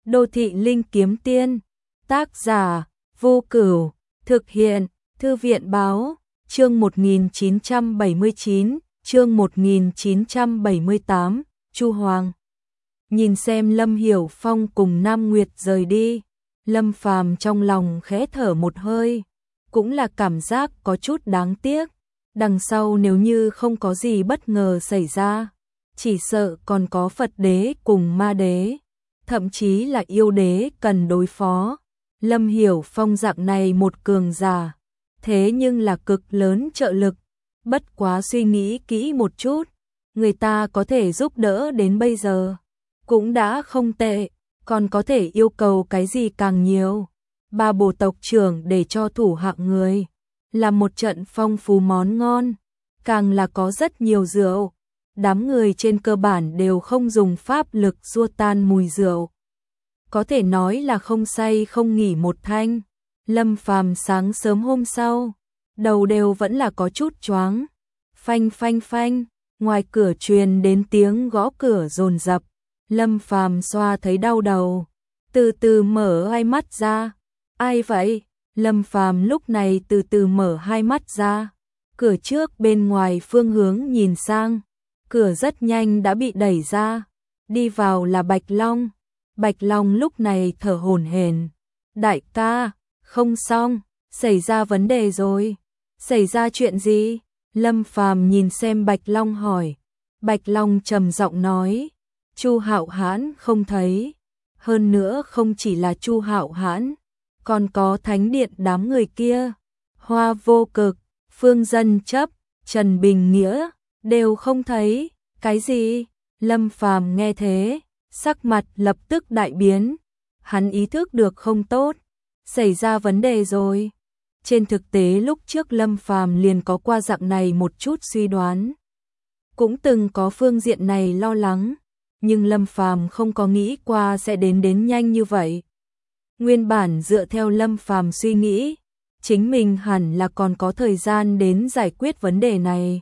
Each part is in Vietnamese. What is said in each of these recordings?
Đô thị linh kiếm tiên, tác giả Vô Cửu, thực hiện Thư viện báo, chương 1979, chương 1978, Chu Hoàng. Nhìn xem Lâm Hiểu Phong cùng Nam Nguyệt rời đi, Lâm Phàm trong lòng khẽ thở một hơi, cũng là cảm giác có chút đáng tiếc, đằng sau nếu như không có gì bất ngờ xảy ra, chỉ sợ còn có Phật đế cùng ma đế, thậm chí là yêu đế cần đối phó. Lâm Hiểu Phong dạng này một cường giả, thế nhưng là cực lớn trợ lực, bất quá suy nghĩ kỹ một chút, người ta có thể giúp đỡ đến bây giờ, cũng đã không tệ, còn có thể yêu cầu cái gì càng nhiều. Ba bộ tộc trưởng để cho thủ hạ người, làm một trận phong phú món ngon, càng là có rất nhiều rượu, đám người trên cơ bản đều không dùng pháp lực xua tan mùi rượu. Có thể nói là không say không nghỉ một thanh. Lâm Phàm sáng sớm hôm sau, đầu đều vẫn là có chút choáng. Phanh phanh phanh, ngoài cửa truyền đến tiếng gõ cửa dồn dập. Lâm Phàm xoa thấy đau đầu, từ từ mở hai mắt ra. Ai vậy? Lâm Phàm lúc này từ từ mở hai mắt ra. Cửa trước bên ngoài phương hướng nhìn sang, cửa rất nhanh đã bị đẩy ra. Đi vào là Bạch Long. Bạch Long lúc này thở hổn hển. Đại ca, không xong, xảy ra vấn đề rồi. Xảy ra chuyện gì? Lâm Phàm nhìn xem Bạch Long hỏi. Bạch Long trầm giọng nói, Chu Hạo Hãn không thấy. Hơn nữa không chỉ là Chu Hạo Hãn, còn có Thánh Điện đám người kia. Hoa Vô Cực, Phương Dân Chấp, Trần Bình Nghĩa, đều không thấy. Cái gì? Lâm Phàm nghe thế, sắc mặt lập tức đại biến. Hắn ý thức được không tốt, xảy ra vấn đề rồi. Trên thực tế lúc trước Lâm Phàm liền có qua dạng này một chút suy đoán, cũng từng có phương diện này lo lắng, nhưng Lâm Phàm không có nghĩ qua sẽ đến nhanh như vậy. Nguyên bản dựa theo Lâm Phàm suy nghĩ, chính mình hẳn là còn có thời gian đến giải quyết vấn đề này.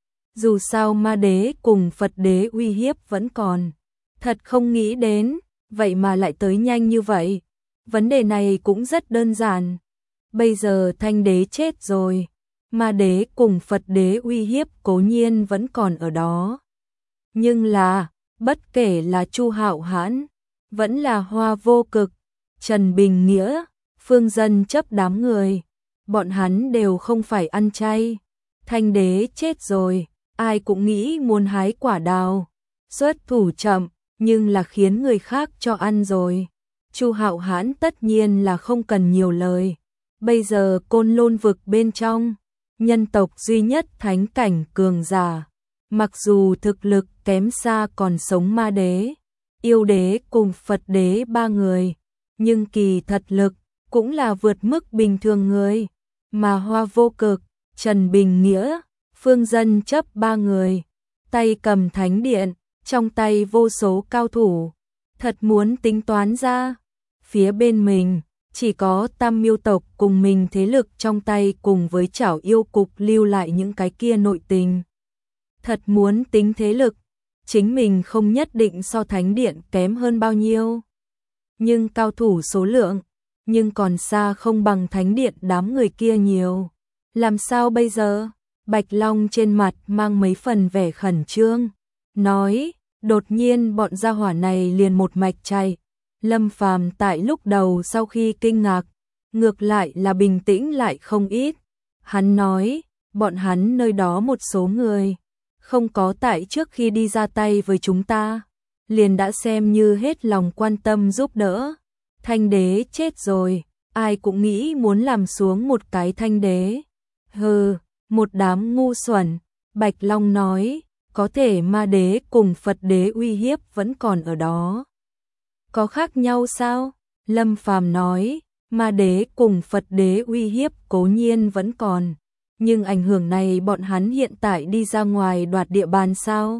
Dù sao ma đế cùng Phật đế uy hiếp vẫn còn. Thật không nghĩ đến, vậy mà lại tới nhanh như vậy. Vấn đề này cũng rất đơn giản. Bây giờ Thanh đế chết rồi, ma đế cùng Phật đế uy hiếp cố nhiên vẫn còn ở đó. Nhưng là, bất kể là Chu Hạo Hãn, vẫn là Hoa Vô Cực, Trần Bình Nghĩa, Phương Dân Chấp đám người, bọn hắn đều không phải ăn chay. Thanh đế chết rồi, ai cũng nghĩ muốn hái quả đào, xuất thủ chậm, nhưng là khiến người khác cho ăn rồi. Chu Hạo Hãn tất nhiên là không cần nhiều lời. Bây giờ Côn Lôn vực bên trong, nhân tộc duy nhất thánh cảnh cường giả, mặc dù thực lực kém xa còn sống ma đế, yêu đế cùng Phật đế ba người, nhưng kỳ thật lực cũng là vượt mức bình thường người. Mà Hoa Vô Cực, Trần Bình Nghĩa, Phương Dân Chấp ba người, tay cầm thánh điện, trong tay vô số cao thủ, thật muốn tính toán ra, phía bên mình chỉ có Tam Miêu tộc cùng mình thế lực trong tay cùng với Trảo Yêu cục lưu lại những cái kia nội tình. Thật muốn tính thế lực, chính mình không nhất định so thánh điện kém hơn bao nhiêu. Nhưng cao thủ số lượng, nhưng còn xa không bằng thánh điện đám người kia nhiều. Làm sao bây giờ? Bạch Long trên mặt mang mấy phần vẻ khẩn trương, nói, đột nhiên bọn gia hỏa này liền một mạch chạy. Lâm Phàm tại lúc đầu sau khi kinh ngạc, ngược lại là bình tĩnh lại không ít. Hắn nói, bọn hắn nơi đó một số người, không có tại trước khi đi ra tay với chúng ta, liền đã xem như hết lòng quan tâm giúp đỡ. Thanh đế chết rồi, ai cũng nghĩ muốn làm xuống một cái thanh đế. Hừ, một đám ngu xuẩn. Bạch Long nói, có thể ma đế cùng Phật đế uy hiếp vẫn còn ở đó. Có khác nhau sao? Lâm Phàm nói, ma đế cùng Phật đế uy hiếp cố nhiên vẫn còn, nhưng ảnh hưởng này bọn hắn hiện tại đi ra ngoài đoạt địa bàn sao?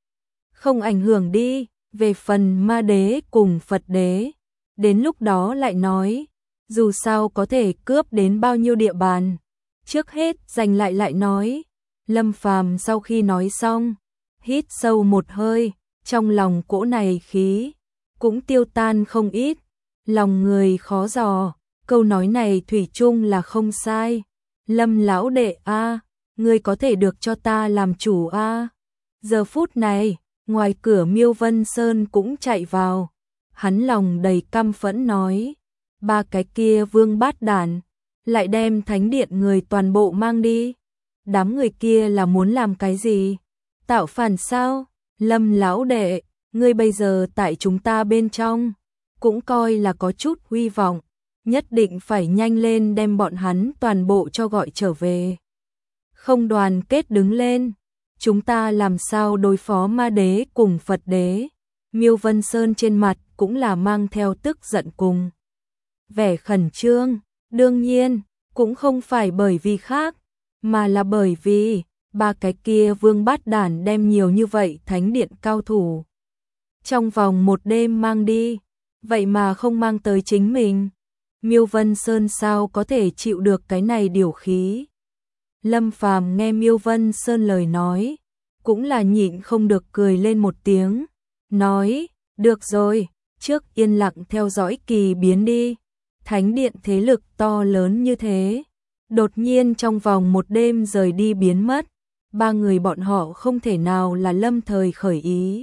Không ảnh hưởng đi. Về phần ma đế cùng Phật đế, đến lúc đó lại nói, dù sao có thể cướp đến bao nhiêu địa bàn, trước hết giành lại nói. Lâm Phàm sau khi nói xong, hít sâu một hơi, trong lòng cỗ này khí, cũng tiêu tan không ít. Lòng người khó dò, câu nói này thủy chung là không sai. Lâm lão đệ a, ngươi có thể được cho ta làm chủ a. Giờ phút này, ngoài cửa Miêu Vân Sơn cũng chạy vào. Hắn lòng đầy căm phẫn nói, ba cái kia vương bát đản, lại đem thánh điện người toàn bộ mang đi. Đám người kia là muốn làm cái gì? Tạo phản sao? Lâm lão đệ, ngươi bây giờ tại chúng ta bên trong, cũng coi là có chút hy vọng, nhất định phải nhanh lên đem bọn hắn toàn bộ cho gọi trở về. Không đoàn kết đứng lên, chúng ta làm sao đối phó ma đế cùng Phật đế? Miêu Vân Sơn trên mặt cũng là mang theo tức giận cùng vẻ khẩn trương, đương nhiên, cũng không phải bởi vì khác, mà là bởi vì ba cái kia vương bát đản đem nhiều như vậy thánh điện cao thủ trong vòng một đêm mang đi, vậy mà không mang tới chính mình. Miêu Vân Sơn sao có thể chịu được cái này điều khí? Lâm Phàm nghe Miêu Vân Sơn lời nói, cũng là nhịn không được cười lên một tiếng, nói, được rồi, trước yên lặng theo dõi kỳ biến đi. Thánh điện thế lực to lớn như thế, đột nhiên trong vòng một đêm rời đi biến mất, ba người bọn họ không thể nào là lâm thời khởi ý.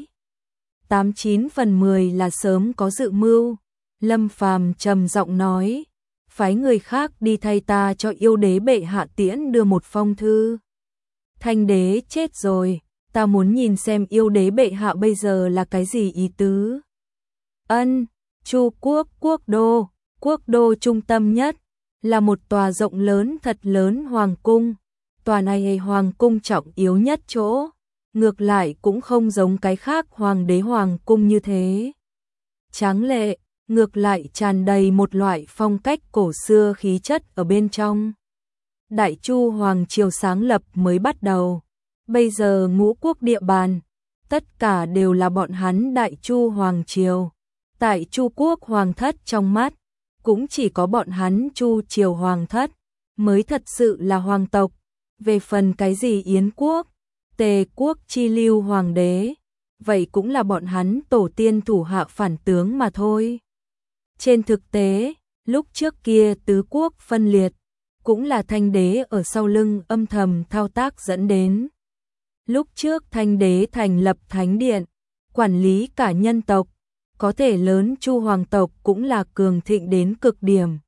89 phần 10 là sớm có dự mưu. Lâm Phàm trầm giọng nói, phái người khác đi thay ta cho yêu đế bệ hạ tiễn đưa một phong thư. Thanh đế chết rồi, ta muốn nhìn xem yêu đế bệ hạ bây giờ là cái gì ý tứ. Ân, Chu quốc quốc đô trung tâm nhất, là một tòa rộng lớn thật lớn hoàng cung. Tòa này hoàng cung trọng yếu nhất chỗ, ngược lại cũng không giống cái khác hoàng đế hoàng cung như thế. Tráng lệ, ngược lại tràn đầy một loại phong cách cổ xưa khí chất ở bên trong. Đại Chu Hoàng Triều sáng lập mới bắt đầu, bây giờ ngũ quốc địa bàn, tất cả đều là bọn hắn Đại Chu Hoàng Triều. Tại Chu quốc hoàng thất trong mắt, cũng chỉ có bọn hắn Chu Triều hoàng thất mới thật sự là hoàng tộc. Về phần cái gì Yến quốc, Tề quốc chi lưu hoàng đế, vậy cũng là bọn hắn tổ tiên thủ hạ phản tướng mà thôi. Trên thực tế, lúc trước kia tứ quốc phân liệt, cũng là Thanh đế ở sau lưng âm thầm thao tác dẫn đến. Lúc trước Thanh đế thành lập thánh điện, quản lý cả nhân tộc, có thể lớn Chu hoàng tộc cũng là cường thịnh đến cực điểm.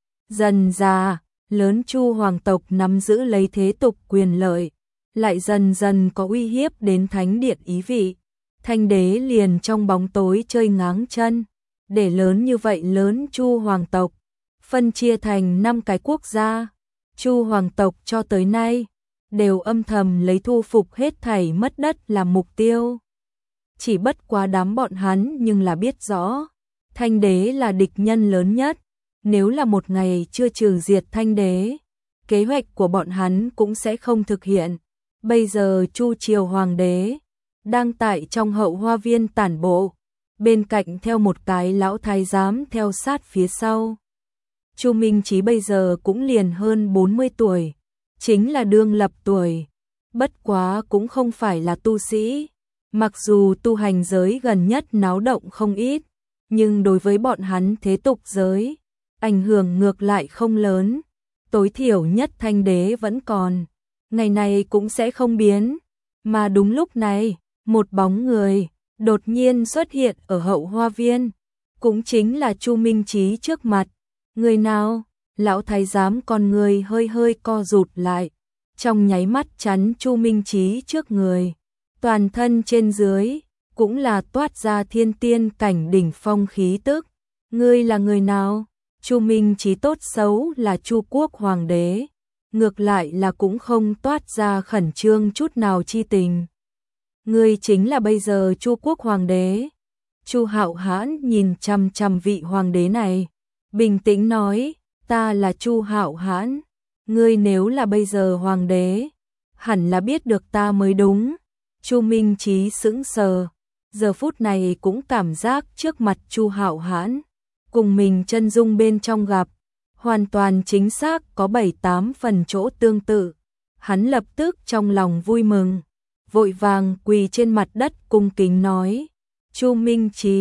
Dần dà, lớn Chu hoàng tộc nắm giữ lấy thế tục quyền lợi, lại dần dần có uy hiếp đến thánh điện ý vị. Thanh đế liền trong bóng tối chơi ngáng chân, để lớn như vậy lớn Chu hoàng tộc phân chia thành 5 cái quốc gia. Chu hoàng tộc cho tới nay đều âm thầm lấy thu phục hết thảy mất đất làm mục tiêu. Chỉ bất quá đám bọn hắn nhưng là biết rõ, Thanh đế là địch nhân lớn nhất, nếu là một ngày chưa trừ diệt Thanh đế, kế hoạch của bọn hắn cũng sẽ không thực hiện. Bây giờ Chu Triều hoàng đế đang tại trong hậu hoa viên tản bộ, bên cạnh theo một cái lão thái giám theo sát phía sau. Chu Minh Chí bây giờ cũng liền hơn 40 tuổi, chính là đương lập tuổi, bất quá cũng không phải là tu sĩ. Mặc dù tu hành giới gần nhất náo động không ít, nhưng đối với bọn hắn thế tục giới, ảnh hưởng ngược lại không lớn. Tối thiểu nhất Thanh đế vẫn còn, ngày này cũng sẽ không biến. Mà đúng lúc này, một bóng người đột nhiên xuất hiện ở hậu hoa viên, cũng chính là Chu Minh Chí trước mặt. Người nào? Lão thái giám con người hơi hơi co rụt lại, trong nháy mắt chắn Chu Minh Chí trước người. Toàn thân trên dưới cũng là toát ra thiên tiên cảnh đỉnh phong khí tức. Ngươi là người nào? Chu Minh Chí tốt xấu là Chu quốc hoàng đế, ngược lại là cũng không toát ra khẩn trương chút nào chi tình. Ngươi chính là bây giờ Chu quốc hoàng đế. Chu Hạo Hãn nhìn chằm chằm vị hoàng đế này, bình tĩnh nói, ta là Chu Hạo Hãn, ngươi nếu là bây giờ hoàng đế, hẳn là biết được ta mới đúng. Chu Minh Chí sững sờ, giờ phút này cũng cảm giác trước mặt Chu Hạo Hãn, cùng mình chân dung bên trong gặp, hoàn toàn chính xác có 7-8 phần chỗ tương tự. Hắn lập tức trong lòng vui mừng, vội vàng quỳ trên mặt đất cung kính nói, Chu Minh Chí,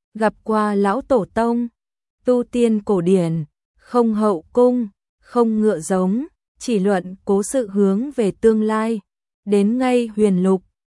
gặp qua lão tổ tông, tu tiên cổ điển, không hậu cung, không ngựa giống, chỉ luận cố sự hướng về tương lai, đến ngay huyền lục,